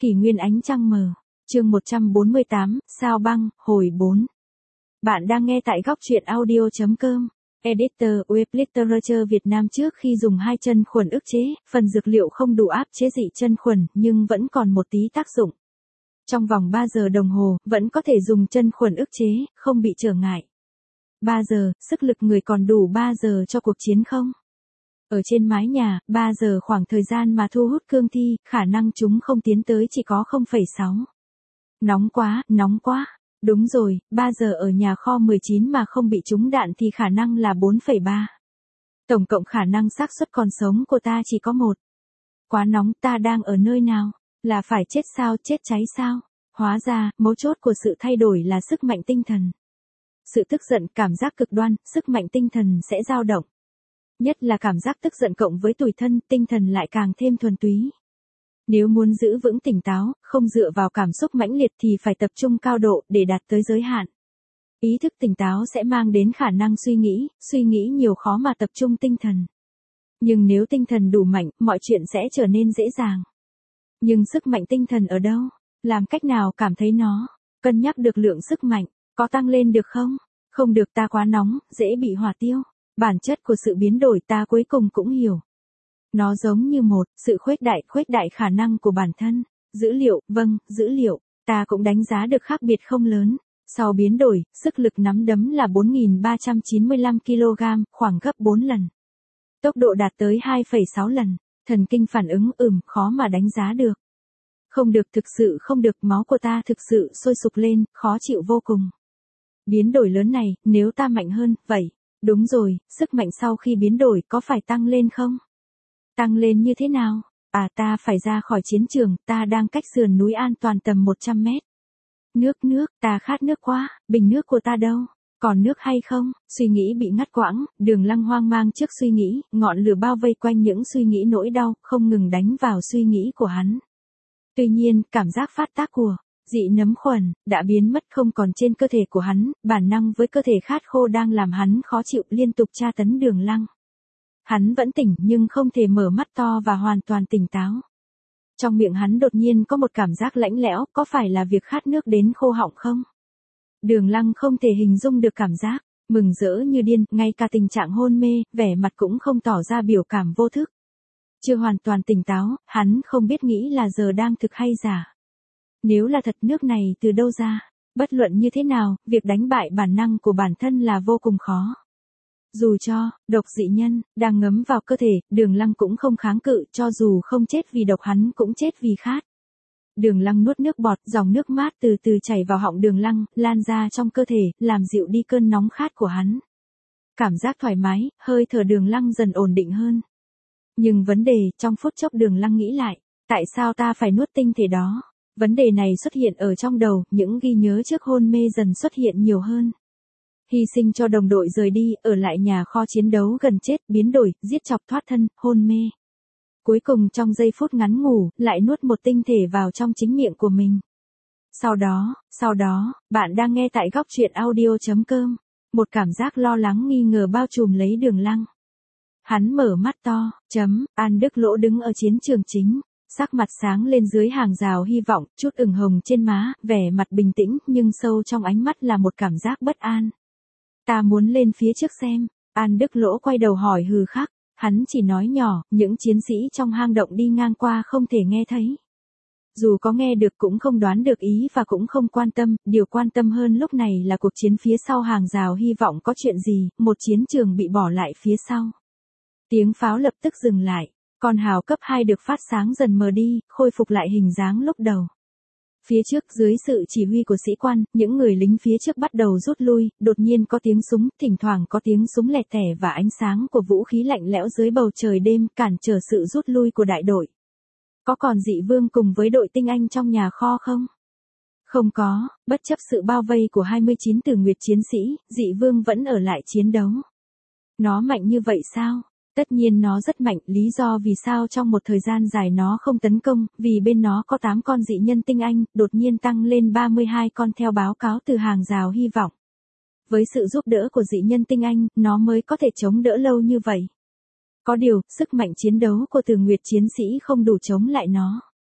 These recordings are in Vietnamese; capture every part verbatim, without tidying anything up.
Kỷ nguyên ánh trăng mờ. Chương một trăm bốn mươi tám, sao băng, hồi bốn. Bạn đang nghe tại góc truyện audio chấm com. Editor Web Literature Việt Nam. Trước khi dùng hai chân khuẩn ức chế, phần dược liệu không đủ áp chế dị chân khuẩn nhưng vẫn còn một tí tác dụng. Trong vòng ba giờ đồng hồ, vẫn có thể dùng chân khuẩn ức chế, không bị trở ngại. ba giờ, sức lực người còn đủ ba giờ cho cuộc chiến không? Ở trên mái nhà, ba giờ khoảng thời gian mà thu hút cương thi, khả năng chúng không tiến tới chỉ có không phẩy sáu. Nóng quá, nóng quá. Đúng rồi, ba giờ ở nhà kho mười chín mà không bị trúng đạn thì khả năng là bốn phẩy ba. Tổng cộng khả năng xác suất còn sống của ta chỉ có một. Quá nóng, ta đang ở nơi nào? Là phải chết sao, chết cháy sao? Hóa ra, mấu chốt của sự thay đổi là sức mạnh tinh thần. Sự tức giận, cảm giác cực đoan, sức mạnh tinh thần sẽ dao động. Nhất là cảm giác tức giận cộng với tủi thân, tinh thần lại càng thêm thuần túy. Nếu muốn giữ vững tỉnh táo, không dựa vào cảm xúc mãnh liệt thì phải tập trung cao độ để đạt tới giới hạn. Ý thức tỉnh táo sẽ mang đến khả năng suy nghĩ, suy nghĩ nhiều khó mà tập trung tinh thần. Nhưng nếu tinh thần đủ mạnh, mọi chuyện sẽ trở nên dễ dàng. Nhưng sức mạnh tinh thần ở đâu? Làm cách nào cảm thấy nó? Cân nhắc được lượng sức mạnh, có tăng lên được không? Không được, ta quá nóng, dễ bị hỏa tiêu. Bản chất của sự biến đổi ta cuối cùng cũng hiểu. Nó giống như một, sự khuếch đại, khuếch đại khả năng của bản thân. Dữ liệu, vâng, dữ liệu, ta cũng đánh giá được khác biệt không lớn. Sau biến đổi, sức lực nắm đấm là bốn nghìn ba trăm chín mươi lăm ki lô gam, khoảng gấp bốn lần. Tốc độ đạt tới hai phẩy sáu lần. Thần kinh phản ứng ừm, khó mà đánh giá được. Không được, thực sự không được, máu của ta thực sự sôi sục lên, khó chịu vô cùng. Biến đổi lớn này, nếu ta mạnh hơn, vậy. Đúng rồi, sức mạnh sau khi biến đổi có phải tăng lên không? Tăng lên như thế nào? À, ta phải ra khỏi chiến trường, ta đang cách sườn núi an toàn tầm một trăm mét. Nước nước, ta khát nước quá, bình nước của ta đâu? Còn nước hay không? Suy nghĩ bị ngắt quãng, Đường Lăng hoang mang trước suy nghĩ, ngọn lửa bao vây quanh những suy nghĩ nỗi đau, không ngừng đánh vào suy nghĩ của hắn. Tuy nhiên, cảm giác phát tác của dị nấm khuẩn đã biến mất không còn trên cơ thể của hắn, bản năng với cơ thể khát khô đang làm hắn khó chịu liên tục tra tấn Đường Lăng. Hắn vẫn tỉnh nhưng không thể mở mắt to và hoàn toàn tỉnh táo. Trong miệng hắn đột nhiên có một cảm giác lạnh lẽo, có phải là việc khát nước đến khô họng không? Đường Lăng không thể hình dung được cảm giác, mừng rỡ như điên, ngay cả tình trạng hôn mê, vẻ mặt cũng không tỏ ra biểu cảm vô thức. Chưa hoàn toàn tỉnh táo, hắn không biết nghĩ là giờ đang thực hay giả. Nếu là thật, nước này từ đâu ra? Bất luận như thế nào, việc đánh bại bản năng của bản thân là vô cùng khó. Dù cho, độc dị nhân, đang ngấm vào cơ thể, Đường Lăng cũng không kháng cự, cho dù không chết vì độc hắn cũng chết vì khát. Đường Lăng nuốt nước bọt, dòng nước mát từ từ chảy vào họng Đường Lăng, lan ra trong cơ thể, làm dịu đi cơn nóng khát của hắn. Cảm giác thoải mái, hơi thở Đường Lăng dần ổn định hơn. Nhưng vấn đề, trong phút chốc Đường Lăng nghĩ lại, tại sao ta phải nuốt tinh thể đó? Vấn đề này xuất hiện ở trong đầu, những ghi nhớ trước hôn mê dần xuất hiện nhiều hơn. Hy sinh cho đồng đội rời đi, ở lại nhà kho chiến đấu gần chết, biến đổi, giết chọc thoát thân, hôn mê. Cuối cùng trong giây phút ngắn ngủ, lại nuốt một tinh thể vào trong chính miệng của mình. Sau đó, sau đó, bạn đang nghe tại góc truyện audio chấm com. Một cảm giác lo lắng nghi ngờ bao trùm lấy Đường Lăng. Hắn mở mắt to, chấm, An Đức Lỗ đứng ở chiến trường chính. Sắc mặt sáng lên dưới hàng rào hy vọng, chút ửng hồng trên má, vẻ mặt bình tĩnh, nhưng sâu trong ánh mắt là một cảm giác bất an. Ta muốn lên phía trước xem. An Đức Lỗ quay đầu hỏi hừ khắc, hắn chỉ nói nhỏ, những chiến sĩ trong hang động đi ngang qua không thể nghe thấy. Dù có nghe được cũng không đoán được ý và cũng không quan tâm, điều quan tâm hơn lúc này là cuộc chiến phía sau hàng rào hy vọng có chuyện gì, một chiến trường bị bỏ lại phía sau. Tiếng pháo lập tức dừng lại. Con hào cấp hai được phát sáng dần mờ đi, khôi phục lại hình dáng lúc đầu. Phía trước dưới sự chỉ huy của sĩ quan, những người lính phía trước bắt đầu rút lui, đột nhiên có tiếng súng, thỉnh thoảng có tiếng súng lẹt thẻ và ánh sáng của vũ khí lạnh lẽo dưới bầu trời đêm cản trở sự rút lui của đại đội. Có còn dị vương cùng với đội tinh anh trong nhà kho không? Không có, bất chấp sự bao vây của hai mươi chín tử nguyệt chiến sĩ, dị vương vẫn ở lại chiến đấu. Nó mạnh như vậy sao? Tất nhiên nó rất mạnh, lý do vì sao trong một thời gian dài nó không tấn công, vì bên nó có tám con dị nhân tinh anh, đột nhiên tăng lên ba mươi hai con theo báo cáo từ hàng rào hy vọng. Với sự giúp đỡ của dị nhân tinh anh, nó mới có thể chống đỡ lâu như vậy. Có điều, sức mạnh chiến đấu của Từ Nguyệt chiến sĩ không đủ chống lại nó.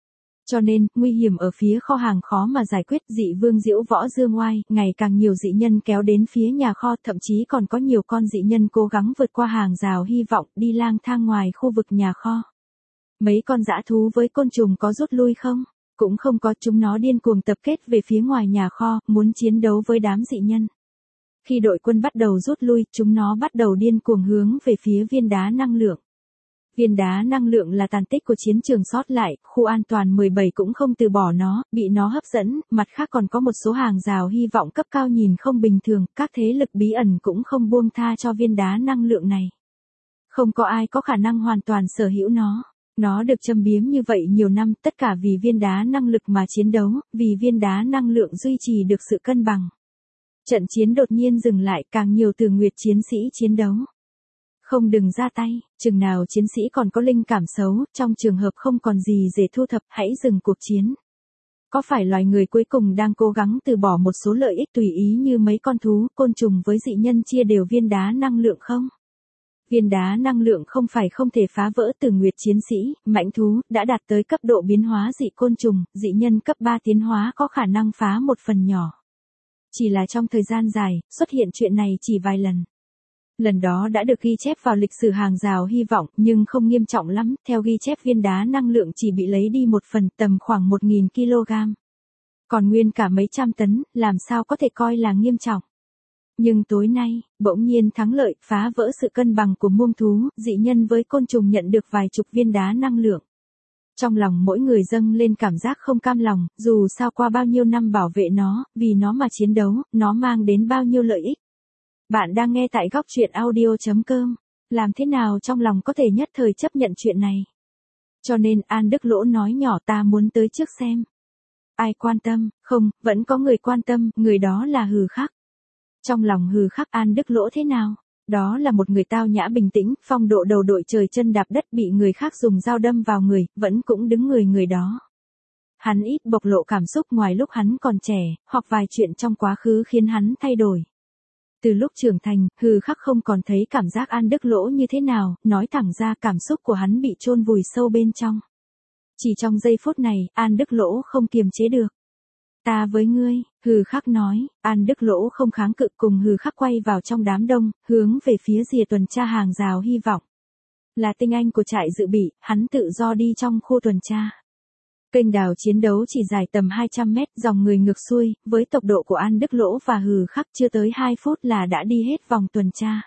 Cho nên, nguy hiểm ở phía kho hàng khó mà giải quyết. Dị vương diễu võ dương oai, ngày càng nhiều dị nhân kéo đến phía nhà kho, thậm chí còn có nhiều con dị nhân cố gắng vượt qua hàng rào hy vọng đi lang thang ngoài khu vực nhà kho. Mấy con dã thú với côn trùng có rút lui không? Cũng không có, chúng nó điên cuồng tập kết về phía ngoài nhà kho, muốn chiến đấu với đám dị nhân. Khi đội quân bắt đầu rút lui, chúng nó bắt đầu điên cuồng hướng về phía viên đá năng lượng. Viên đá năng lượng là tàn tích của chiến trường sót lại, khu an toàn mười bảy cũng không từ bỏ nó, bị nó hấp dẫn, mặt khác còn có một số hàng rào hy vọng cấp cao nhìn không bình thường, các thế lực bí ẩn cũng không buông tha cho viên đá năng lượng này. Không có ai có khả năng hoàn toàn sở hữu nó. Nó được châm biếm như vậy nhiều năm, tất cả vì viên đá năng lực mà chiến đấu, vì viên đá năng lượng duy trì được sự cân bằng. Trận chiến đột nhiên dừng lại, càng nhiều Từ Nguyệt chiến sĩ chiến đấu. Không đừng ra tay, chừng nào chiến sĩ còn có linh cảm xấu, trong trường hợp không còn gì để thu thập, hãy dừng cuộc chiến. Có phải loài người cuối cùng đang cố gắng từ bỏ một số lợi ích tùy ý như mấy con thú, côn trùng với dị nhân chia đều viên đá năng lượng không? Viên đá năng lượng không phải không thể phá vỡ. Từ Nguyệt chiến sĩ, mãnh thú, đã đạt tới cấp độ biến hóa dị côn trùng, dị nhân cấp ba tiến hóa có khả năng phá một phần nhỏ. Chỉ là trong thời gian dài, xuất hiện chuyện này chỉ vài lần. Lần đó đã được ghi chép vào lịch sử hàng rào hy vọng, nhưng không nghiêm trọng lắm, theo ghi chép viên đá năng lượng chỉ bị lấy đi một phần, tầm khoảng một nghìn ki lô gam. Còn nguyên cả mấy trăm tấn, làm sao có thể coi là nghiêm trọng. Nhưng tối nay, bỗng nhiên thắng lợi, phá vỡ sự cân bằng của muông thú, dị nhân với côn trùng nhận được vài chục viên đá năng lượng. Trong lòng mỗi người dâng lên cảm giác không cam lòng, dù sao qua bao nhiêu năm bảo vệ nó, vì nó mà chiến đấu, nó mang đến bao nhiêu lợi ích. Bạn đang nghe tại góc truyện audio chấm com. Làm thế nào trong lòng có thể nhất thời chấp nhận chuyện này? Cho nên An Đức Lỗ nói nhỏ, ta muốn tới trước xem. Ai quan tâm? Không, vẫn có người quan tâm, người đó là Hừ Khắc. Trong lòng Hừ Khắc, An Đức Lỗ thế nào? Đó là một người tao nhã bình tĩnh, phong độ đầu đội trời chân đạp đất, bị người khác dùng dao đâm vào người, vẫn cũng đứng người người đó. Hắn ít bộc lộ cảm xúc ngoài lúc hắn còn trẻ, hoặc vài chuyện trong quá khứ khiến hắn thay đổi. Từ lúc trưởng thành, Hừ Khắc không còn thấy cảm giác An Đức Lỗ như thế nào, nói thẳng ra cảm xúc của hắn bị chôn vùi sâu bên trong. Chỉ trong giây phút này, An Đức Lỗ không kiềm chế được. Ta với ngươi, Hừ Khắc nói. An Đức Lỗ không kháng cự, cùng Hừ Khắc quay vào trong đám đông, hướng về phía rìa tuần tra hàng rào hy vọng. Là tinh anh của trại dự bị, hắn tự do đi trong khu tuần tra. Kênh đào chiến đấu chỉ dài tầm hai trăm mét, dòng người ngược xuôi, với tốc độ của An Đức Lỗ và Hừ Khắc chưa tới hai phút là đã đi hết vòng tuần tra.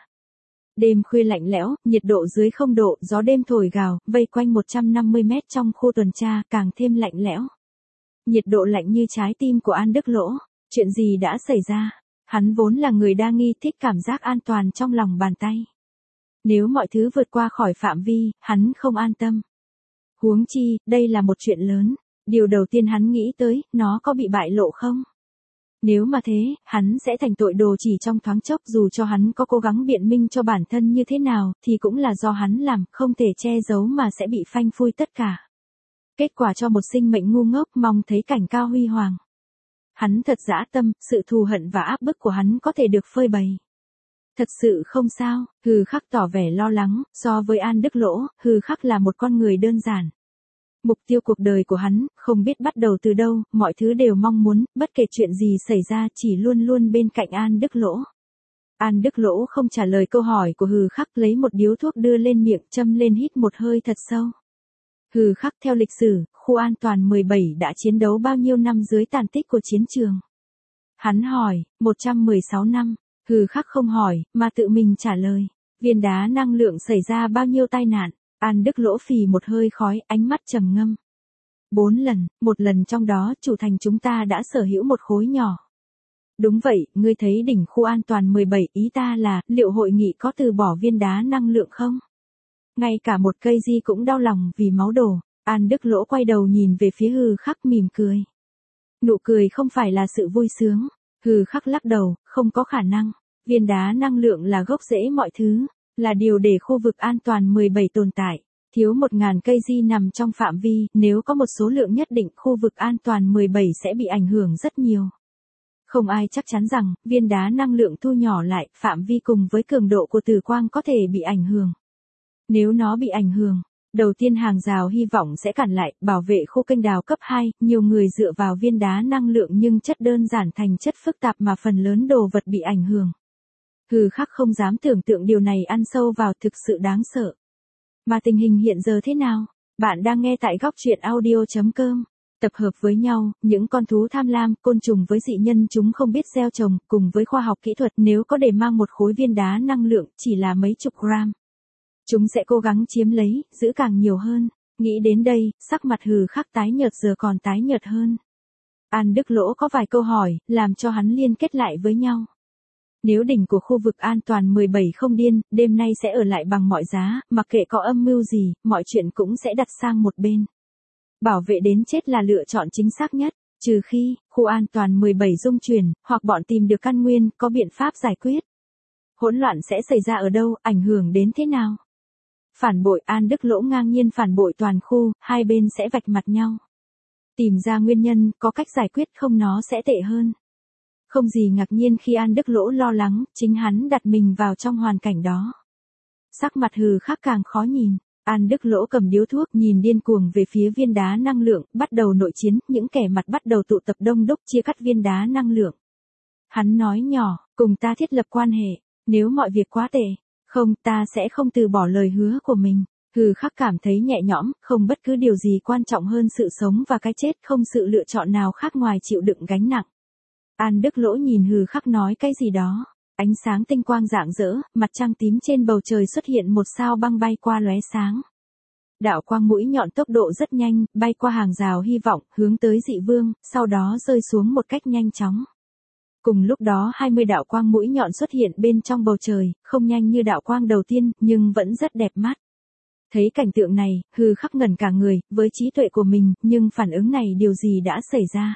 Đêm khuya lạnh lẽo, nhiệt độ dưới không độ, gió đêm thổi gào, vây quanh một trăm năm mươi mét trong khu tuần tra, càng thêm lạnh lẽo. Nhiệt độ lạnh như trái tim của An Đức Lỗ. Chuyện gì đã xảy ra? Hắn vốn là người đa nghi, thích cảm giác an toàn trong lòng bàn tay. Nếu mọi thứ vượt qua khỏi phạm vi, hắn không an tâm. Huống chi, đây là một chuyện lớn. Điều đầu tiên hắn nghĩ tới, nó có bị bại lộ không? Nếu mà thế, hắn sẽ thành tội đồ chỉ trong thoáng chốc, dù cho hắn có cố gắng biện minh cho bản thân như thế nào, thì cũng là do hắn làm, không thể che giấu mà sẽ bị phanh phui tất cả. Kết quả cho một sinh mệnh ngu ngốc mong thấy cảnh cao huy hoàng. Hắn thật dã tâm, sự thù hận và áp bức của hắn có thể được phơi bày. Thật sự không sao, Hừ Khắc tỏ vẻ lo lắng, so với An Đức Lỗ, Hừ Khắc là một con người đơn giản. Mục tiêu cuộc đời của hắn, không biết bắt đầu từ đâu, mọi thứ đều mong muốn, bất kể chuyện gì xảy ra chỉ luôn luôn bên cạnh An Đức Lỗ. An Đức Lỗ không trả lời câu hỏi của Hừ Khắc, lấy một điếu thuốc đưa lên miệng, châm lên hít một hơi thật sâu. Hừ Khắc, theo lịch sử, khu an toàn mười bảy đã chiến đấu bao nhiêu năm dưới tàn tích của chiến trường? Hắn hỏi, một trăm mười sáu năm. Hừ Khắc không hỏi, mà tự mình trả lời. Viên đá năng lượng xảy ra bao nhiêu tai nạn? An Đức Lỗ phì một hơi khói, ánh mắt trầm ngâm. Bốn lần, một lần trong đó chủ thành chúng ta đã sở hữu một khối nhỏ. Đúng vậy, ngươi thấy đỉnh khu an toàn mười bảy, ý ta là, liệu hội nghị có từ bỏ viên đá năng lượng không? Ngay cả một cây di cũng đau lòng vì máu đổ. An Đức Lỗ quay đầu nhìn về phía Hừ Khắc mỉm cười. Nụ cười không phải là sự vui sướng. Hừ Khắc lắc đầu, không có khả năng. Viên đá năng lượng là gốc rễ mọi thứ, là điều để khu vực an toàn mười bảy tồn tại. Thiếu một ngàn cây di nằm trong phạm vi, nếu có một số lượng nhất định, khu vực an toàn mười bảy sẽ bị ảnh hưởng rất nhiều. Không ai chắc chắn rằng, viên đá năng lượng thu nhỏ lại, phạm vi cùng với cường độ của tử quang có thể bị ảnh hưởng. Nếu nó bị ảnh hưởng, Đầu tiên hàng rào hy vọng sẽ cản lại, bảo vệ khu kênh đào cấp hai, nhiều người dựa vào viên đá năng lượng nhưng chất đơn giản thành chất phức tạp mà phần lớn đồ vật bị ảnh hưởng. Hừ Khắc không dám tưởng tượng điều này ăn sâu vào, thực sự đáng sợ. Mà tình hình hiện giờ thế nào? Bạn đang nghe tại góc truyện audio chấm com. Tập hợp với nhau, những con thú tham lam, côn trùng với dị nhân chúng không biết gieo trồng, cùng với khoa học kỹ thuật nếu có để mang một khối viên đá năng lượng chỉ là mấy chục gram. Chúng sẽ cố gắng chiếm lấy, giữ càng nhiều hơn. Nghĩ đến đây, sắc mặt Hừ Khắc tái nhợt giờ còn tái nhợt hơn. An Đức Lỗ có vài câu hỏi, làm cho hắn liên kết lại với nhau. Nếu đỉnh của khu vực an toàn mười bảy không điên, đêm nay sẽ ở lại bằng mọi giá, mặc kệ có âm mưu gì, mọi chuyện cũng sẽ đặt sang một bên. Bảo vệ đến chết là lựa chọn chính xác nhất, trừ khi, khu an toàn mười bảy rung chuyển, hoặc bọn tìm được căn nguyên, có biện pháp giải quyết. Hỗn loạn sẽ xảy ra ở đâu, ảnh hưởng đến thế nào? Phản bội, An Đức Lỗ ngang nhiên phản bội toàn khu, hai bên sẽ vạch mặt nhau. Tìm ra nguyên nhân, có cách giải quyết không nó sẽ tệ hơn. Không gì ngạc nhiên khi An Đức Lỗ lo lắng, chính hắn đặt mình vào trong hoàn cảnh đó. Sắc mặt Hừ Khắc càng khó nhìn, An Đức Lỗ cầm điếu thuốc nhìn điên cuồng về phía viên đá năng lượng, bắt đầu nội chiến, những kẻ mặt bắt đầu tụ tập đông đúc chia cắt viên đá năng lượng. Hắn nói nhỏ, cùng ta thiết lập quan hệ, nếu mọi việc quá tệ, không, ta sẽ không từ bỏ lời hứa của mình. Hừ Khắc cảm thấy nhẹ nhõm, không bất cứ điều gì quan trọng hơn sự sống và cái chết, không sự lựa chọn nào khác ngoài chịu đựng gánh nặng. An Đức Lỗ nhìn Hừ Khắc nói cái gì đó, ánh sáng tinh quang rạng rỡ, mặt trăng tím trên bầu trời xuất hiện một sao băng bay qua lóe sáng. Đạo quang mũi nhọn tốc độ rất nhanh, bay qua hàng rào hy vọng, hướng tới dị vương, sau đó rơi xuống một cách nhanh chóng. Cùng lúc đó hai mươi đạo quang mũi nhọn xuất hiện bên trong bầu trời, không nhanh như đạo quang đầu tiên, nhưng vẫn rất đẹp mắt. Thấy cảnh tượng này, Hừ Khắc ngẩn cả người, với trí tuệ của mình, nhưng phản ứng này điều gì đã xảy ra?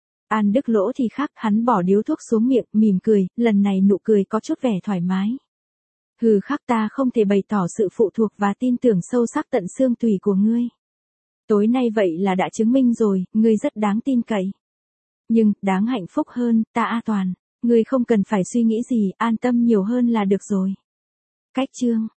An Đức Lỗ thì khác, hắn bỏ điếu thuốc xuống miệng, mỉm cười, lần này nụ cười có chút vẻ thoải mái. Hừ Khắc, ta không thể bày tỏ sự phụ thuộc và tin tưởng sâu sắc tận xương tủy của ngươi. Tối nay vậy là đã chứng minh rồi, ngươi rất đáng tin cậy. Nhưng, đáng hạnh phúc hơn, ta A Toàn, ngươi không cần phải suy nghĩ gì, an tâm nhiều hơn là được rồi. Cách chương